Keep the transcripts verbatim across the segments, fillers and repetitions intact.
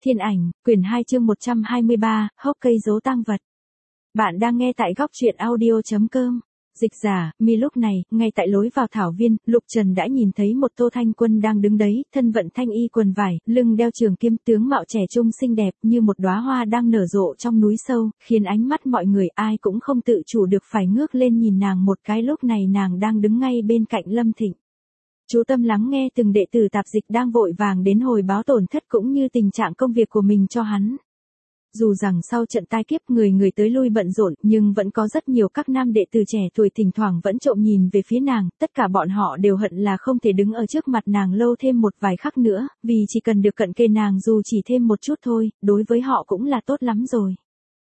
Thiên ảnh, quyển hai chương một trăm hai mươi ba, hốc cây giấu tang vật. Bạn đang nghe tại góc truyện audio.com. Dịch giả, mi lúc này, ngay tại lối vào thảo viên, Lục Trần đã nhìn thấy một Tô Thanh Quân đang đứng đấy, thân vận thanh y quần vải, lưng đeo trường kiếm, tướng mạo trẻ trung xinh đẹp như một đóa hoa đang nở rộ trong núi sâu, khiến ánh mắt mọi người ai cũng không tự chủ được phải ngước lên nhìn nàng một cái. Lúc này nàng đang đứng ngay bên cạnh Lâm Thịnh. Chú tâm lắng nghe từng đệ tử tạp dịch đang vội vàng đến hồi báo tổn thất cũng như tình trạng công việc của mình cho hắn. Dù rằng sau trận tai kiếp người người tới lui bận rộn, nhưng vẫn có rất nhiều các nam đệ tử trẻ tuổi thỉnh thoảng vẫn trộm nhìn về phía nàng, tất cả bọn họ đều hận là không thể đứng ở trước mặt nàng lâu thêm một vài khắc nữa, vì chỉ cần được cận kề nàng dù chỉ thêm một chút thôi, đối với họ cũng là tốt lắm rồi.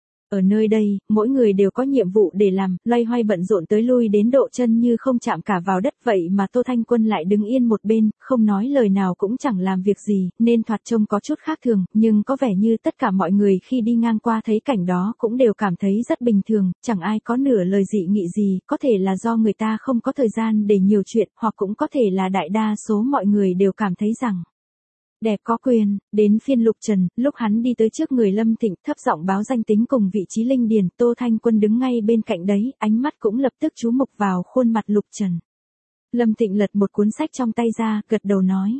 Ở nơi đây, mỗi người đều có nhiệm vụ để làm, loay hoay bận rộn tới lui đến độ chân như không chạm cả vào đất, vậy mà Tô Thanh Quân lại đứng yên một bên, không nói lời nào cũng chẳng làm việc gì, nên thoạt trông có chút khác thường, nhưng có vẻ như tất cả mọi người khi đi ngang qua thấy cảnh đó cũng đều cảm thấy rất bình thường, chẳng ai có nửa lời dị nghị gì, có thể là do người ta không có thời gian để nhiều chuyện, hoặc cũng có thể là đại đa số mọi người đều cảm thấy rằng đẹp có quyền. Đến phiên Lục Trần, lúc hắn đi tới trước người Lâm Thịnh, thấp giọng báo danh tính cùng vị trí linh điền, Tô Thanh Quân đứng ngay bên cạnh đấy, ánh mắt cũng lập tức chú mục vào khuôn mặt Lục Trần. Lâm Thịnh lật một cuốn sách trong tay ra, gật đầu nói: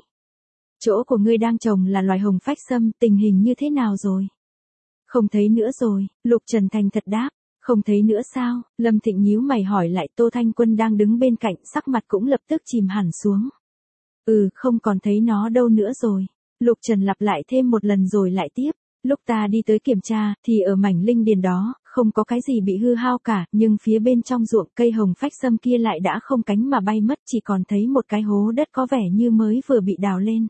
chỗ của ngươi đang trồng là loài hồng phách sâm, tình hình như thế nào rồi? Không thấy nữa rồi, Lục Trần thành thật đáp. Không thấy nữa sao? Lâm Thịnh nhíu mày hỏi lại. Tô Thanh Quân đang đứng bên cạnh, sắc mặt cũng lập tức chìm hẳn xuống. Ừ, không còn thấy nó đâu nữa rồi. Lục Trần lặp lại thêm một lần rồi lại tiếp. Lúc ta đi tới kiểm tra, thì ở mảnh linh điền đó, không có cái gì bị hư hao cả, nhưng phía bên trong ruộng cây hồng phách sâm kia lại đã không cánh mà bay mất, chỉ còn thấy một cái hố đất có vẻ như mới vừa bị đào lên.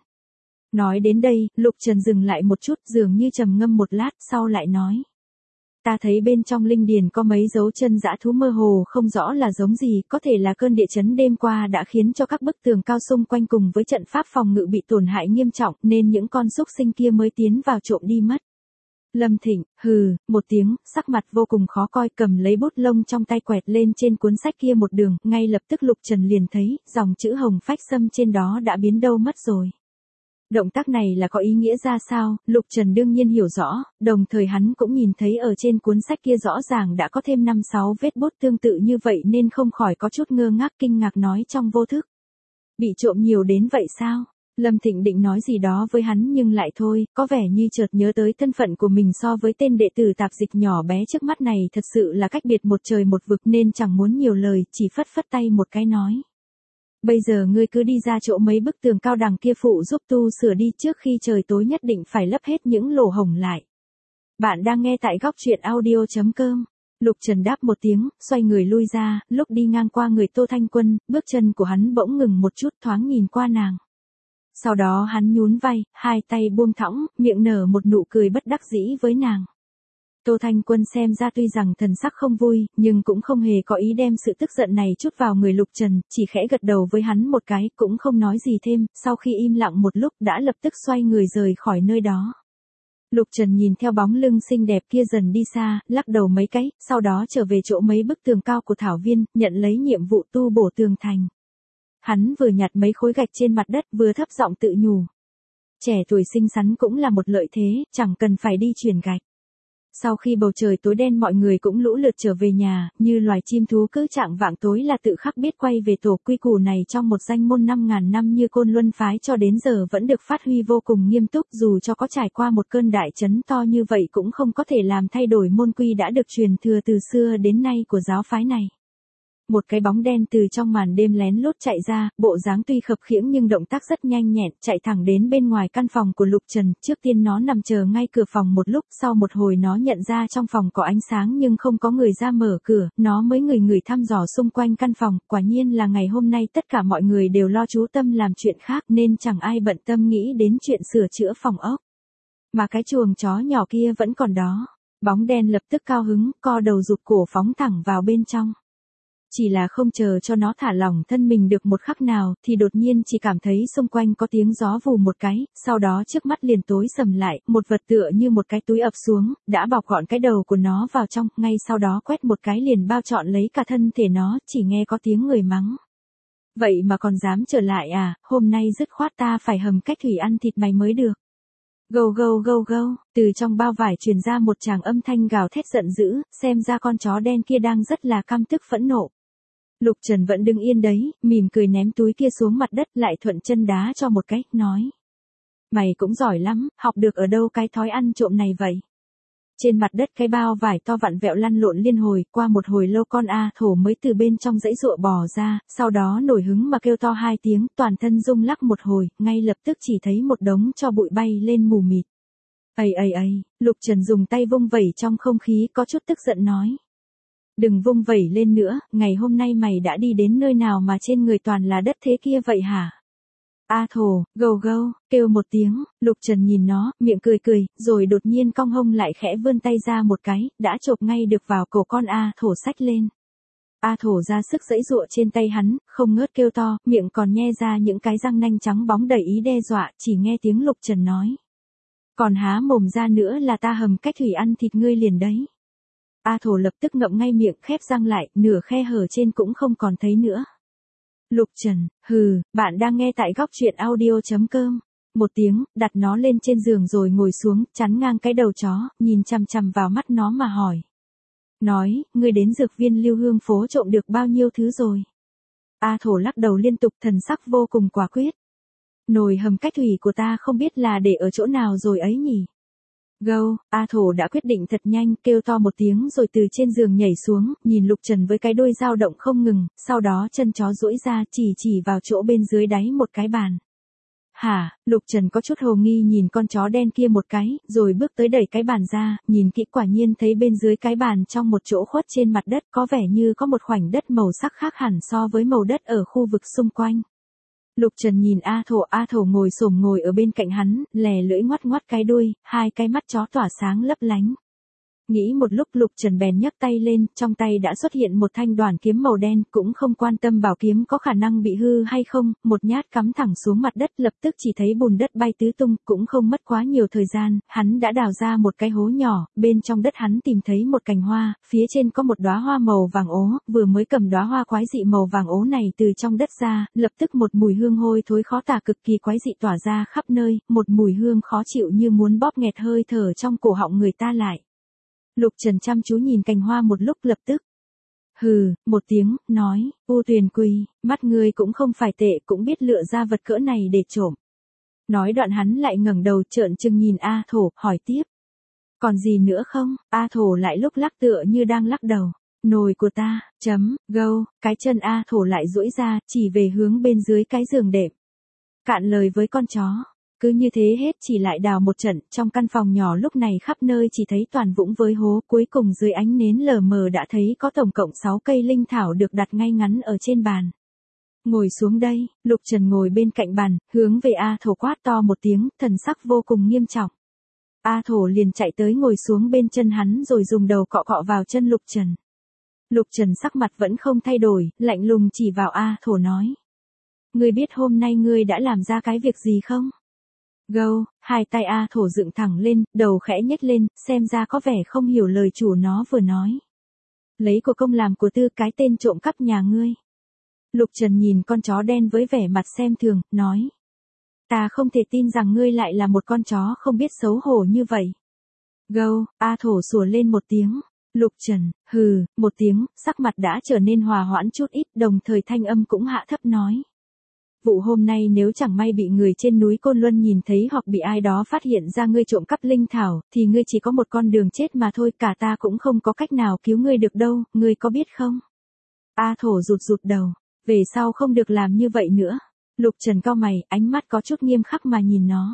Nói đến đây, Lục Trần dừng lại một chút, dường như trầm ngâm một lát, sau lại nói: ta thấy bên trong linh điền có mấy dấu chân dã thú mơ hồ không rõ là giống gì, có thể là cơn địa chấn đêm qua đã khiến cho các bức tường cao xung quanh cùng với trận pháp phòng ngự bị tổn hại nghiêm trọng, nên những con súc sinh kia mới tiến vào trộm đi mất. Lâm Thịnh, hừ, một tiếng, sắc mặt vô cùng khó coi, cầm lấy bút lông trong tay quẹt lên trên cuốn sách kia một đường, ngay lập tức Lục Trần liền thấy, dòng chữ hồng phách sâm trên đó đã biến đâu mất rồi. Động tác này là có ý nghĩa ra sao, Lục Trần đương nhiên hiểu rõ, đồng thời hắn cũng nhìn thấy ở trên cuốn sách kia rõ ràng đã có thêm năm sáu vết bút tương tự như vậy nên không khỏi có chút ngơ ngác kinh ngạc nói trong vô thức: bị trộm nhiều đến vậy sao? Lâm Thịnh định nói gì đó với hắn nhưng lại thôi, có vẻ như chợt nhớ tới thân phận của mình so với tên đệ tử tạp dịch nhỏ bé trước mắt này thật sự là cách biệt một trời một vực nên chẳng muốn nhiều lời, chỉ phất phất tay một cái nói: bây giờ ngươi cứ đi ra chỗ mấy bức tường cao đằng kia phụ giúp tu sửa đi, trước khi trời tối nhất định phải lấp hết những lỗ hổng lại. Bạn đang nghe tại góc truyện audio.com. Lục Trần đáp một tiếng, xoay người lui ra, lúc đi ngang qua người Tô Thanh Quân, bước chân của hắn bỗng ngừng một chút, thoáng nhìn qua nàng. Sau đó hắn nhún vai, hai tay buông thõng, miệng nở một nụ cười bất đắc dĩ với nàng. Tô Thanh Quân xem ra tuy rằng thần sắc không vui, nhưng cũng không hề có ý đem sự tức giận này trút vào người Lục Trần, chỉ khẽ gật đầu với hắn một cái, cũng không nói gì thêm, sau khi im lặng một lúc đã lập tức xoay người rời khỏi nơi đó. Lục Trần nhìn theo bóng lưng xinh đẹp kia dần đi xa, lắc đầu mấy cái, sau đó trở về chỗ mấy bức tường cao của thảo viên, nhận lấy nhiệm vụ tu bổ tường thành. Hắn vừa nhặt mấy khối gạch trên mặt đất vừa thấp giọng tự nhủ: trẻ tuổi xinh xắn cũng là một lợi thế, chẳng cần phải đi chuyển gạch. Sau khi bầu trời tối đen mọi người cũng lũ lượt trở về nhà, như loài chim thú cứ chạng vạng tối là tự khắc biết quay về tổ. Quy củ này trong một danh môn năm ngàn năm như Côn Luân phái cho đến giờ vẫn được phát huy vô cùng nghiêm túc, dù cho có trải qua một cơn đại chấn to như vậy cũng không có thể làm thay đổi môn quy đã được truyền thừa từ xưa đến nay của giáo phái này. Một cái bóng đen từ trong màn đêm lén lút chạy ra, bộ dáng tuy khập khiễng nhưng động tác rất nhanh nhẹn, chạy thẳng đến bên ngoài căn phòng của Lục Trần. Trước tiên nó nằm chờ ngay cửa phòng một lúc, sau một hồi nó nhận ra trong phòng có ánh sáng nhưng không có người ra mở cửa, nó mới ngửi ngửi thăm dò xung quanh căn phòng, quả nhiên là ngày hôm nay tất cả mọi người đều lo chú tâm làm chuyện khác nên chẳng ai bận tâm nghĩ đến chuyện sửa chữa phòng ốc. Mà cái chuồng chó nhỏ kia vẫn còn đó. Bóng đen lập tức cao hứng, co đầu rụt cổ phóng thẳng vào bên trong. Chỉ là không chờ cho nó thả lỏng thân mình được một khắc nào, thì đột nhiên chỉ cảm thấy xung quanh có tiếng gió vù một cái, sau đó trước mắt liền tối sầm lại, một vật tựa như một cái túi ập xuống, đã bọc gọn cái đầu của nó vào trong, ngay sau đó quét một cái liền bao trọn lấy cả thân thể nó, chỉ nghe có tiếng người mắng: vậy mà còn dám trở lại à, hôm nay dứt khoát ta phải hầm cách thủy ăn thịt mày mới được. Gâu gâu gâu gâu, từ trong bao vải truyền ra một tràng âm thanh gào thét giận dữ, xem ra con chó đen kia đang rất là căm tức phẫn nộ. Lục Trần vẫn đứng yên đấy, mỉm cười ném túi kia xuống mặt đất lại thuận chân đá cho một cái, nói. Mày cũng giỏi lắm, học được ở đâu cái thói ăn trộm này vậy? Trên mặt đất cái bao vải to vặn vẹo lăn lộn liên hồi, qua một hồi lâu con A Thổ mới từ bên trong dãy ruộng bò ra, sau đó nổi hứng mà kêu to hai tiếng, toàn thân rung lắc một hồi, ngay lập tức chỉ thấy một đống cho bụi bay lên mù mịt. Ây ây ây, Lục Trần dùng tay vung vẩy trong không khí có chút tức giận nói. Đừng vung vẩy lên nữa, ngày hôm nay mày đã đi đến nơi nào mà trên người toàn là đất thế kia vậy hả? A Thổ, gâu gâu, kêu một tiếng, Lục Trần nhìn nó, miệng cười cười, rồi đột nhiên cong hông lại khẽ vươn tay ra một cái, đã chộp ngay được vào cổ con A Thổ xách lên. A Thổ ra sức giãy giụa trên tay hắn, không ngớt kêu to, miệng còn nhe ra những cái răng nanh trắng bóng đầy ý đe dọa, chỉ nghe tiếng Lục Trần nói. Còn há mồm ra nữa là ta hầm cách thủy ăn thịt ngươi liền đấy. A Thổ lập tức ngậm ngay miệng khép răng lại, nửa khe hở trên cũng không còn thấy nữa. Lục Trần, hừ, bạn đang nghe tại góc truyện audio.com. Một tiếng, đặt nó lên trên giường rồi ngồi xuống, chắn ngang cái đầu chó, nhìn chằm chằm vào mắt nó mà hỏi. Nói, ngươi đến dược viên Lưu Hương phố trộm được bao nhiêu thứ rồi? A Thổ lắc đầu liên tục, thần sắc vô cùng quả quyết. Nồi hầm cách thủy của ta không biết là để ở chỗ nào rồi ấy nhỉ? Gâu, A Thổ đã quyết định thật nhanh, kêu to một tiếng rồi từ trên giường nhảy xuống, nhìn Lục Trần với cái đuôi dao động không ngừng, sau đó chân chó duỗi ra chỉ chỉ vào chỗ bên dưới đáy một cái bàn. Hả, Lục Trần có chút hồ nghi nhìn con chó đen kia một cái, rồi bước tới đẩy cái bàn ra, nhìn kỹ quả nhiên thấy bên dưới cái bàn trong một chỗ khuất trên mặt đất có vẻ như có một khoảnh đất màu sắc khác hẳn so với màu đất ở khu vực xung quanh. Lục Trần nhìn A Thổ, A Thổ ngồi xổm ngồi ở bên cạnh hắn, lè lưỡi ngoắt ngoắt cái đuôi, hai cái mắt chó tỏa sáng lấp lánh. Nghĩ một lúc Lục Trần bèn nhấc tay lên, trong tay đã xuất hiện một thanh đoản kiếm màu đen, cũng không quan tâm bảo kiếm có khả năng bị hư hay không, một nhát cắm thẳng xuống mặt đất, lập tức chỉ thấy bùn đất bay tứ tung, cũng không mất quá nhiều thời gian, hắn đã đào ra một cái hố nhỏ, bên trong đất hắn tìm thấy một cành hoa, phía trên có một đóa hoa màu vàng ố, vừa mới cầm đóa hoa quái dị màu vàng ố này từ trong đất ra, lập tức một mùi hương hôi thối khó tả cực kỳ quái dị tỏa ra khắp nơi, một mùi hương khó chịu như muốn bóp nghẹt hơi thở trong cổ họng người ta lại. Lục Trần chăm chú nhìn cành hoa một lúc lập tức. Hừ, một tiếng, nói, U Tuyền Quỳ, mắt ngươi cũng không phải tệ, cũng biết lựa ra vật cỡ này để trộm. Nói đoạn hắn lại ngẩng đầu trợn trừng nhìn A Thổ, hỏi tiếp. Còn gì nữa không? A Thổ lại lúc lắc tựa như đang lắc đầu. Nồi của ta, chấm, gâu, cái chân A Thổ lại duỗi ra, chỉ về hướng bên dưới cái giường đệm. Cạn lời với con chó. Cứ như thế hết chỉ lại đào một trận, trong căn phòng nhỏ lúc này khắp nơi chỉ thấy toàn vũng với hố, cuối cùng dưới ánh nến lờ mờ đã thấy có tổng cộng sáu cây linh thảo được đặt ngay ngắn ở trên bàn. Ngồi xuống đây, Lục Trần ngồi bên cạnh bàn, hướng về A Thổ quát to một tiếng, thần sắc vô cùng nghiêm trọng. A Thổ liền chạy tới ngồi xuống bên chân hắn rồi dùng đầu cọ cọ vào chân Lục Trần. Lục Trần sắc mặt vẫn không thay đổi, lạnh lùng chỉ vào A Thổ nói. Ngươi biết hôm nay ngươi đã làm ra cái việc gì không? Gâu, hai tay A Thổ dựng thẳng lên, đầu khẽ nhếch lên, xem ra có vẻ không hiểu lời chủ nó vừa nói. Lấy của công làm của tư, cái tên trộm cắp nhà ngươi. Lục Trần nhìn con chó đen với vẻ mặt xem thường, nói. Ta không thể tin rằng ngươi lại là một con chó không biết xấu hổ như vậy. Gâu, A Thổ sủa lên một tiếng. Lục Trần, hừ, một tiếng, sắc mặt đã trở nên hòa hoãn chút ít, đồng thời thanh âm cũng hạ thấp nói. Vụ hôm nay nếu chẳng may bị người trên núi Côn Luân nhìn thấy hoặc bị ai đó phát hiện ra ngươi trộm cắp linh thảo, thì ngươi chỉ có một con đường chết mà thôi, cả ta cũng không có cách nào cứu ngươi được đâu, ngươi có biết không? A Thổ rụt rụt đầu, về sau không được làm như vậy nữa. Lục Trần cau mày, ánh mắt có chút nghiêm khắc mà nhìn nó.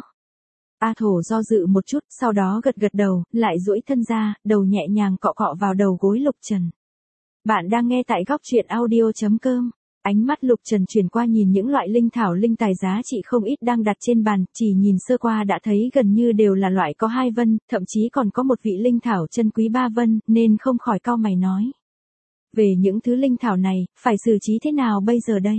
A Thổ do dự một chút, sau đó gật gật đầu, lại duỗi thân ra, đầu nhẹ nhàng cọ cọ vào đầu gối Lục Trần. Bạn đang nghe tại góc truyện audio.com. Ánh mắt Lục Trần chuyển qua nhìn những loại linh thảo linh tài giá trị không ít đang đặt trên bàn, chỉ nhìn sơ qua đã thấy gần như đều là loại có hai vân, thậm chí còn có một vị linh thảo chân quý ba vân, nên không khỏi cau mày nói. Về những thứ linh thảo này, phải xử trí thế nào bây giờ đây?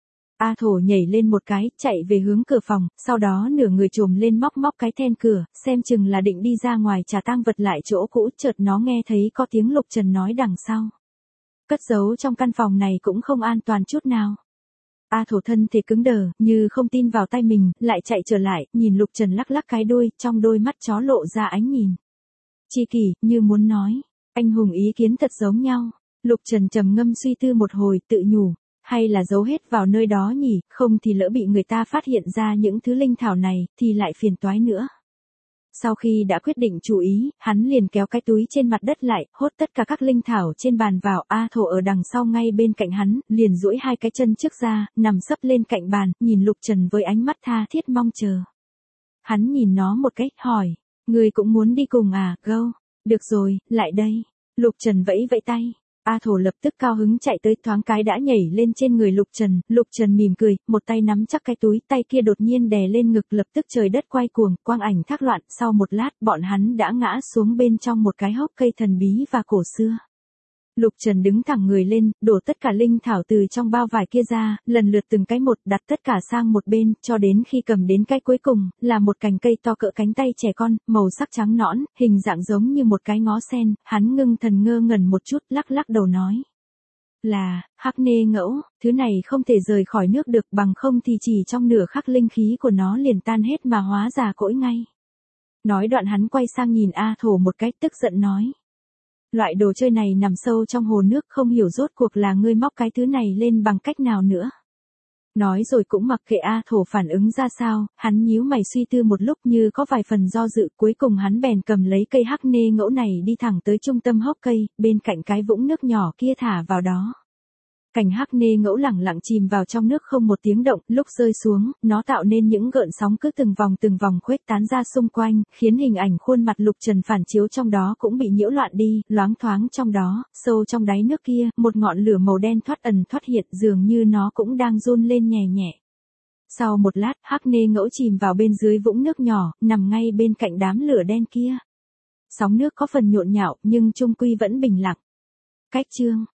A Thổ nhảy lên một cái, chạy về hướng cửa phòng, sau đó nửa người trồm lên móc móc cái then cửa, xem chừng là định đi ra ngoài trả tang vật lại chỗ cũ, chợt nó nghe thấy có tiếng Lục Trần nói đằng sau. Cất giấu trong căn phòng này cũng không an toàn chút nào. A Thổ thân thể cứng đờ, như không tin vào tay mình, lại chạy trở lại, nhìn Lục Trần lắc lắc cái đuôi, trong đôi mắt chó lộ ra ánh nhìn chi kỷ, như muốn nói, anh hùng ý kiến thật giống nhau. Lục Trần trầm ngâm suy tư một hồi, tự nhủ, hay là giấu hết vào nơi đó nhỉ, không thì lỡ bị người ta phát hiện ra những thứ linh thảo này, thì lại phiền toái nữa. Sau khi đã quyết định chú ý, hắn liền kéo cái túi trên mặt đất lại, hốt tất cả các linh thảo trên bàn vào. A Thổ ở đằng sau ngay bên cạnh hắn, liền duỗi hai cái chân trước ra, nằm sấp lên cạnh bàn, nhìn Lục Trần với ánh mắt tha thiết mong chờ. Hắn nhìn nó một cách, hỏi, người cũng muốn đi cùng à, Gâu? Được rồi, lại đây. Lục Trần vẫy vẫy tay. A Thổ lập tức cao hứng chạy tới, thoáng cái đã nhảy lên trên người Lục Trần. Lục Trần mỉm cười, một tay nắm chắc cái túi, tay kia đột nhiên đè lên ngực, lập tức trời đất quay cuồng, quang ảnh thác loạn. Sau một lát, bọn hắn đã ngã xuống bên trong một cái hốc cây thần bí và cổ xưa. Lục Trần đứng thẳng người lên, đổ tất cả linh thảo từ trong bao vải kia ra, lần lượt từng cái một, đặt tất cả sang một bên, cho đến khi cầm đến cái cuối cùng, là một cành cây to cỡ cánh tay trẻ con, màu sắc trắng nõn, hình dạng giống như một cái ngó sen. Hắn ngưng thần ngơ ngẩn một chút, lắc lắc đầu nói. Là, hắc nê ngẫu, thứ này không thể rời khỏi nước được, bằng không thì chỉ trong nửa khắc linh khí của nó liền tan hết mà hóa già cỗi ngay. Nói đoạn hắn quay sang nhìn A Thổ một cách tức giận nói. Loại đồ chơi này nằm sâu trong hồ nước, không hiểu rốt cuộc là ngươi móc cái thứ này lên bằng cách nào nữa. Nói rồi cũng mặc kệ A Thổ phản ứng ra sao, hắn nhíu mày suy tư một lúc như có vài phần do dự, cuối cùng hắn bèn cầm lấy cây hắc nê ngẫu này đi thẳng tới trung tâm hốc cây, bên cạnh cái vũng nước nhỏ kia thả vào đó. Cành hắc nê ngẫu lẳng lặng chìm vào trong nước không một tiếng động, lúc rơi xuống, nó tạo nên những gợn sóng cứ từng vòng từng vòng khuếch tán ra xung quanh, khiến hình ảnh khuôn mặt Lục Trần phản chiếu trong đó cũng bị nhiễu loạn đi, loáng thoáng trong đó, sâu trong đáy nước kia, một ngọn lửa màu đen thoát ẩn thoát hiện, dường như nó cũng đang run lên nhẹ nhẹ. Sau một lát, hắc nê ngẫu chìm vào bên dưới vũng nước nhỏ, nằm ngay bên cạnh đám lửa đen kia. Sóng nước có phần nhộn nhạo, nhưng chung quy vẫn bình lặng. Cách chương